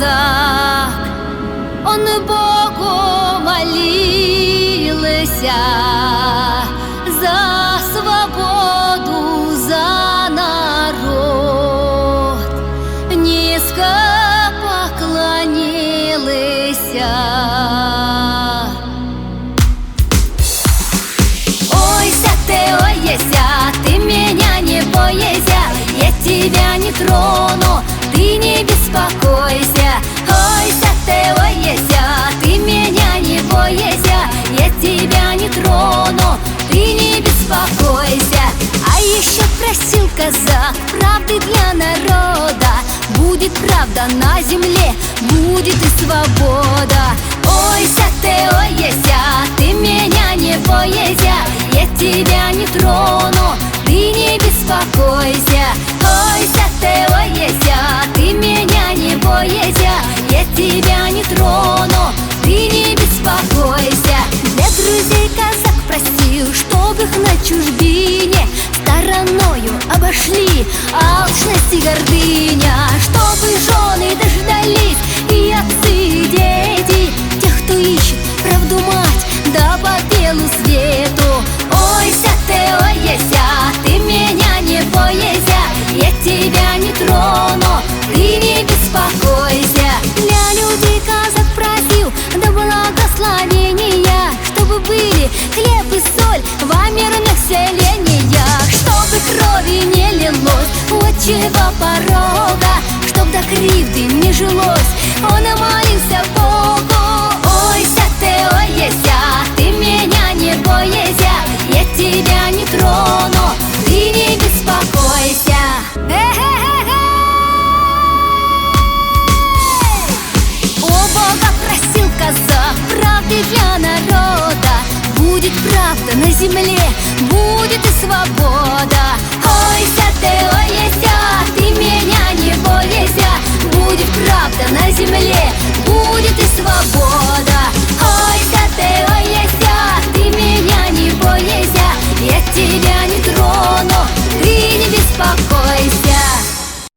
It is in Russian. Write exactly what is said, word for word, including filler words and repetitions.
казак, он Богу молился за свободу, за народ, низко поклонился. Ойся ты, ойся, ты меня не бойся, я тебя не трону, ты не беспокойся. Ойся ты, ойся, ты меня не бойся, я тебя не трону, ты не беспокойся. А еще просил казак правды для народа, будет правда на земле, будет и свобода. Ойся ты, ойся, ты меня не бойся, я тебя не трону, ты не беспокойся. Ойся ты, ойся, ты меня не бойся, я тебя не трону, ты не беспокойся. Для друзей казак просил, чтоб их на чужбине стороною обошли алчность и гордыня, чтобы жены дождались и отцы, и дети, тех, кто ищет правду мать, да по белу свету. Ойся ты, ойся, ты меня не бойся, я тебя не трону, ты не беспокойся. Для людей казак просил до благословения, чтобы были хлеб и соль во мирных селениях, чтобы крови не лилось отчего порога, чтоб до кривды не жилось, он молился Богу. Ойся ты, ойся, ты меня не бойся, я тебя не трону, ты не беспокойся. О Бога просил казак правды для народа, будет правда на земле, будет и свобода. Ойся ты, ойся,